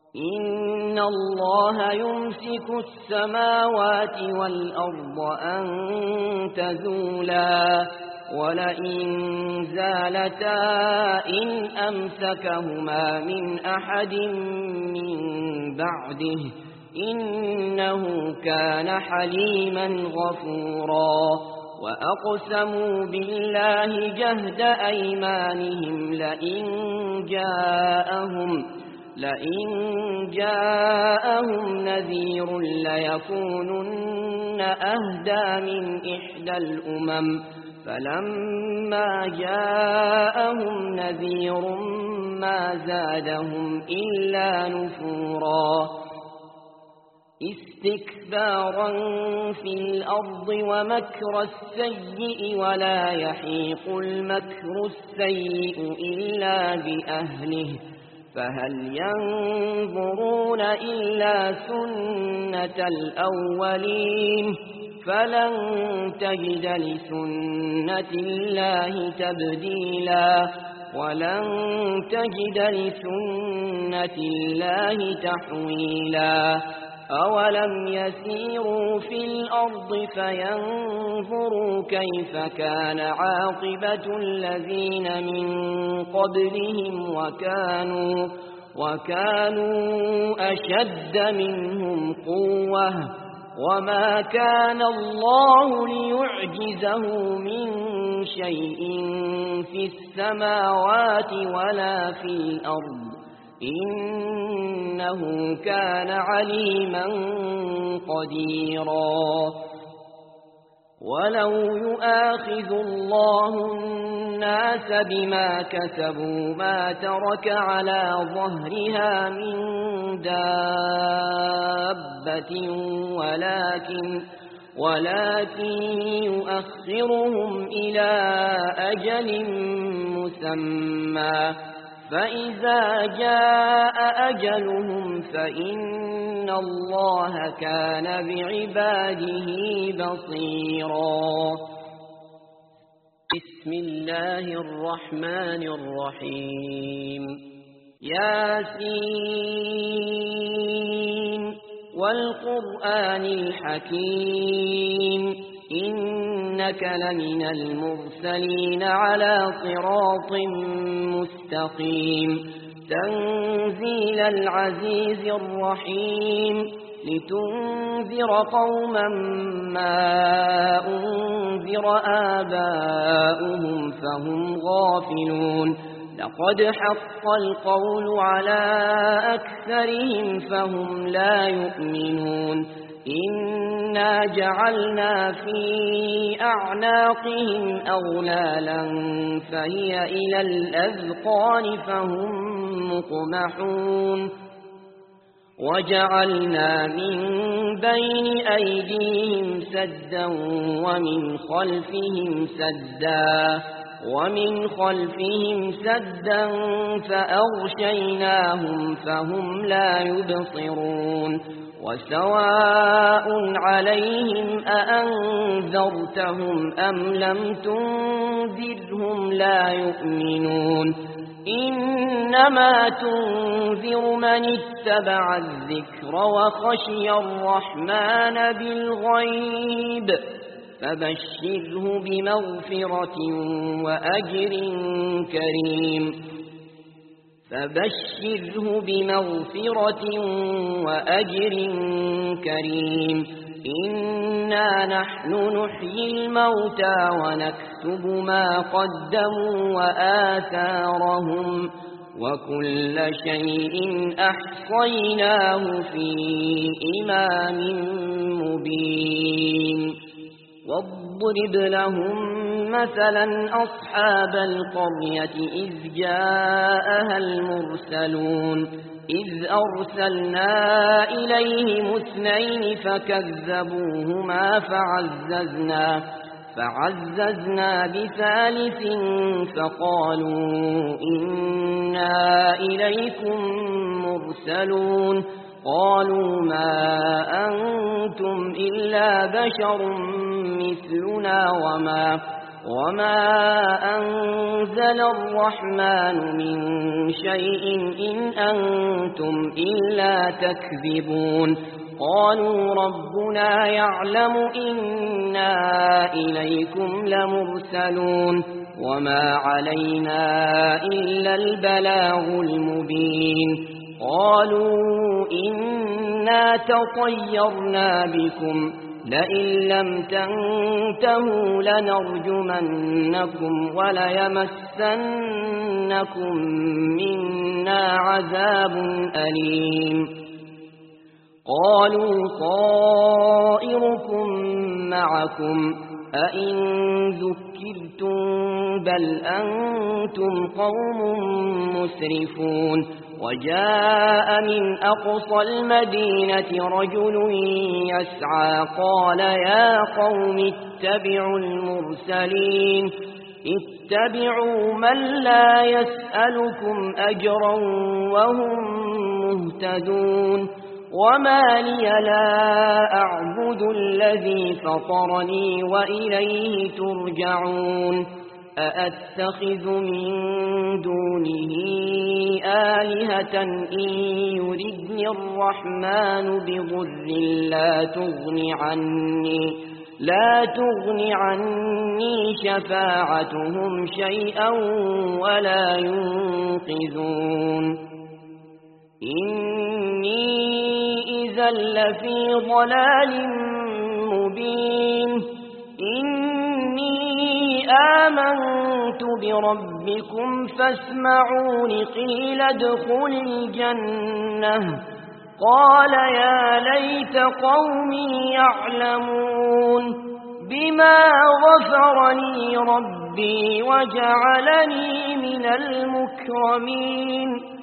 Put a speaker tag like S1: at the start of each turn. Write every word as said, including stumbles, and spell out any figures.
S1: إن الله يمسك السماوات والأرض أن تزولا ولئن زالتا إن أمسكهما من أحد من بعده إنه كان حليما غفورا وأقسموا بالله جهد أيمانهم لئن جاءهم لئن جاءهم نذير ليكونن أهدى من إحدى الأمم فلما جاءهم نذير ما زادهم إلا نفورا استكبارا في الأرض ومكر السيء ولا يحيق المكر السيء إلا بأهله فهل ينظرون إلا سنة الأولين فلن تجد لسنة الله تبديلا ولن تجد لسنة الله تحويلا أولم يسيروا في الأرض فينظروا كيف كان عاقبة الذين من قبلهم وكانوا, وكانوا أشد منهم قوة وما كان الله ليعجزه من شيء في السماوات ولا في الأرض إنه كان عليما قديرا ولو يؤاخذ الله الناس بما كسبوا ما ترك على ظهرها من دابة ولكن ولكن يؤخرهم إلى أجل مسمى فإذا جاء أجلهم فإن الله كان بعباده بصيرا بسم الله الرحمن الرحيم ياسين والقرآن الحكيم إنك لمن المرسلين على صراط مستقيم تنزيل العزيز الرحيم لتنذر قوما ما أنذر آباؤهم فهم غافلون لقد حق القول على أكثرهم فهم لا يؤمنون إنا جعلنا في أعناقهم أغلالا فهي إلى الأذقان فهم مقمحون وجعلنا من بين أيديهم سدا ومن خلفهم سدا ومن خلفهم سدا فأغشيناهم فهم لا يبصرون وسواء عليهم أأنذرتهم أم لم تنذرهم لا يؤمنون إنما تنذر من اتبع الذكر وخشي الرحمن بالغيب فبشره بمغفرة وأجر كريم فبشره بمغفرة وأجر كريم إنا نحن نحيي الموتى ونكتب ما قدموا وآثارهم وكل شيء أحصيناه في إمام مبين واضرب لهم مثلا أصحاب القرية إذ جاءها المرسلون إذ أرسلنا إليهم اثنين فكذبوهما فعززنا فعززنا بثالث فقالوا إنا إليكم مرسلون قالوا ما أنتم إلا بشر مثلنا وما وما أنزل الرحمن من شيء إن أنتم إلا تكذبون قالوا ربنا يعلم إنا إليكم لمرسلون وما علينا إلا البلاغ المبين قالوا إنا تطيرنا بكم لئن لم تنتهوا لنرجمنكم وليمسنكم منا عذاب أليم قالوا طائركم معكم أئن ذكرتم بل أنتم قوم مسرفون وجاء من أقصى المدينة رجل يسعى قال يا قوم اتبعوا المرسلين اتبعوا من لا يسألكم أجرا وهم مهتدون وما لي لا أعبد الذي فطرني وإليه ترجعون أأتخذ من دونه آلهة إن يردني الرحمن بضر لا تغن عني لا تغن عني شفاعتهم شيئا ولا ينقذون إني إذا لفي ضلال مبين إني آمنت بربكم فاسمعون قيل ادخل الجنة قال يا ليت قومي يعلمون بما غفر لي ربي وجعلني من المكرمين